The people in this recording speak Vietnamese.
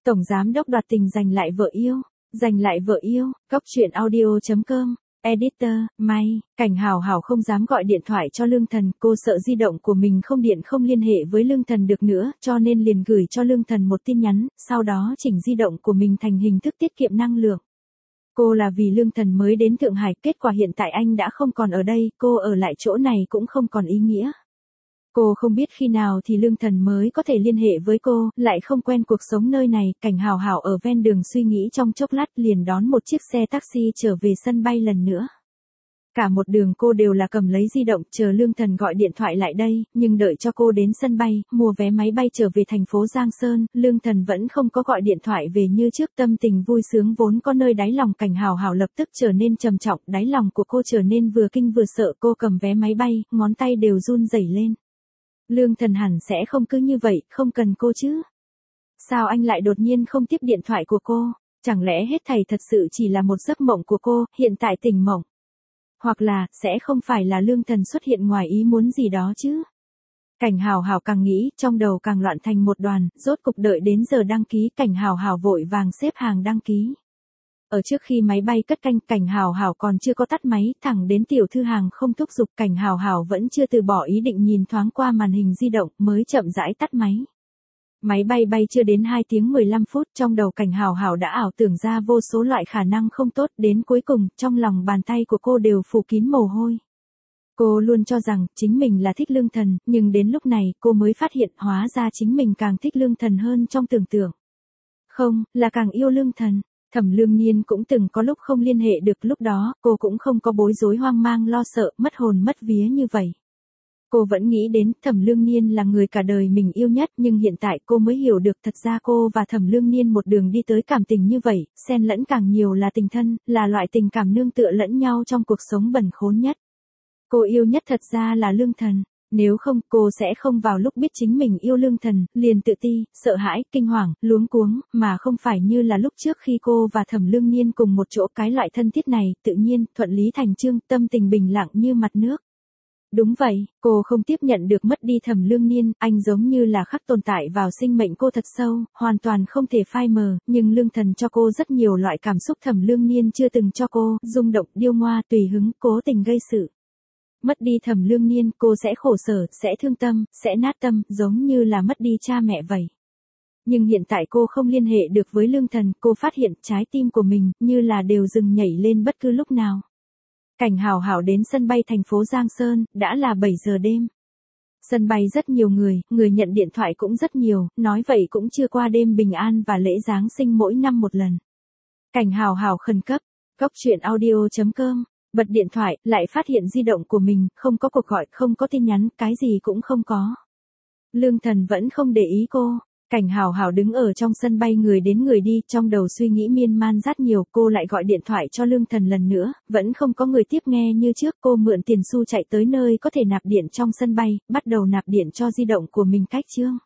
Tổng giám đốc đoạt tình giành lại vợ yêu. Giành lại vợ yêu, Góc truyện audio.com. Editor, May, Cảnh Hào Hào không dám gọi điện thoại cho Lương Thần, cô sợ di động của mình không điện không liên hệ với Lương Thần được nữa, cho nên liền gửi cho Lương Thần một tin nhắn, sau đó chỉnh di động của mình thành hình thức tiết kiệm năng lượng. Cô là vì Lương Thần mới đến Thượng Hải, kết quả hiện tại anh đã không còn ở đây, cô ở lại chỗ này cũng không còn ý nghĩa. Cô không biết khi nào thì Lương Thần mới có thể liên hệ với cô, lại không quen cuộc sống nơi này. Cảnh Hào Hào ở ven đường suy nghĩ trong chốc lát liền đón một chiếc xe taxi trở về sân bay lần nữa. Cả một đường cô đều là cầm lấy di động chờ Lương Thần gọi điện thoại lại đây, nhưng đợi cho cô đến sân bay, mua vé máy bay trở về thành phố Giang Sơn, Lương Thần vẫn không có gọi điện thoại về như trước. Tâm tình vui sướng vốn có nơi đáy lòng Cảnh Hào Hào lập tức trở nên trầm trọng, đáy lòng của cô trở nên vừa kinh vừa sợ. Cô cầm vé máy bay, ngón tay đều run rẩy lên. Lương Thần hẳn sẽ không cứ như vậy, không cần cô chứ. Sao anh lại đột nhiên không tiếp điện thoại của cô? Chẳng lẽ hết thảy thật sự chỉ là một giấc mộng của cô, hiện tại tỉnh mộng? Hoặc là, sẽ không phải là Lương Thần xuất hiện ngoài ý muốn gì đó chứ? Cảnh Hào Hào càng nghĩ, trong đầu càng loạn thành một đoàn, rốt cục đợi đến giờ đăng ký, Cảnh Hào Hào vội vàng xếp hàng đăng ký. Ở trước khi máy bay cất cánh, Cảnh Hào Hào còn chưa có tắt máy, thẳng đến tiểu thư hàng không thúc giục, Cảnh Hào Hào vẫn chưa từ bỏ ý định, nhìn thoáng qua màn hình di động, mới chậm rãi tắt máy. Máy bay bay chưa đến 2 tiếng 15 phút, trong đầu Cảnh Hào Hào đã ảo tưởng ra vô số loại khả năng không tốt, đến cuối cùng, trong lòng bàn tay của cô đều phủ kín mồ hôi. Cô luôn cho rằng, chính mình là thích Lương Thần, nhưng đến lúc này, cô mới phát hiện, hóa ra chính mình càng thích Lương Thần hơn trong tưởng tượng. Không, là càng yêu Lương Thần. Thẩm Lương Nhiên cũng từng có lúc không liên hệ được, lúc đó, cô cũng không có bối rối hoang mang lo sợ, mất hồn mất vía như vậy. Cô vẫn nghĩ đến Thẩm Lương Nhiên là người cả đời mình yêu nhất, nhưng hiện tại cô mới hiểu được thật ra cô và Thẩm Lương Nhiên một đường đi tới cảm tình như vậy, xen lẫn càng nhiều là tình thân, là loại tình cảm nương tựa lẫn nhau trong cuộc sống bần khốn nhất. Cô yêu nhất thật ra là Lương Thần. Nếu không, cô sẽ không vào lúc biết chính mình yêu Lương Thần, liền tự ti, sợ hãi, kinh hoàng, luống cuống, mà không phải như là lúc trước khi cô và Thẩm Lương Nhiên cùng một chỗ. Cái loại thân thiết này, tự nhiên, thuận lý thành chương, tâm tình bình lặng như mặt nước. Đúng vậy, cô không tiếp nhận được mất đi Thẩm Lương Nhiên, anh giống như là khắc tồn tại vào sinh mệnh cô thật sâu, hoàn toàn không thể phai mờ, nhưng Lương Thần cho cô rất nhiều loại cảm xúc Thẩm Lương Nhiên chưa từng cho cô, rung động, điêu ngoa, tùy hứng, cố tình gây sự. Mất đi Thẩm Lương Nhiên, cô sẽ khổ sở, sẽ thương tâm, sẽ nát tâm, giống như là mất đi cha mẹ vậy. Nhưng hiện tại cô không liên hệ được với Lương Thần, cô phát hiện trái tim của mình, như là đều dừng nhảy lên bất cứ lúc nào. Cảnh Hào Hào đến sân bay thành phố Giang Sơn, đã là 7 giờ đêm. Sân bay rất nhiều người nhận điện thoại cũng rất nhiều, nói vậy cũng chưa qua đêm bình an và lễ Giáng sinh mỗi năm một lần. Cảnh Hào Hào khẩn cấp, Góc truyện audio.com. Bật điện thoại, lại phát hiện di động của mình, không có cuộc gọi, không có tin nhắn, cái gì cũng không có. Lương Thần vẫn không để ý cô. Cảnh Hào Hào đứng ở trong sân bay người đến người đi, trong đầu suy nghĩ miên man rất nhiều, cô lại gọi điện thoại cho Lương Thần lần nữa, vẫn không có người tiếp nghe như trước. Cô mượn tiền xu chạy tới nơi có thể nạp điện trong sân bay, bắt đầu nạp điện cho di động của mình cách chương.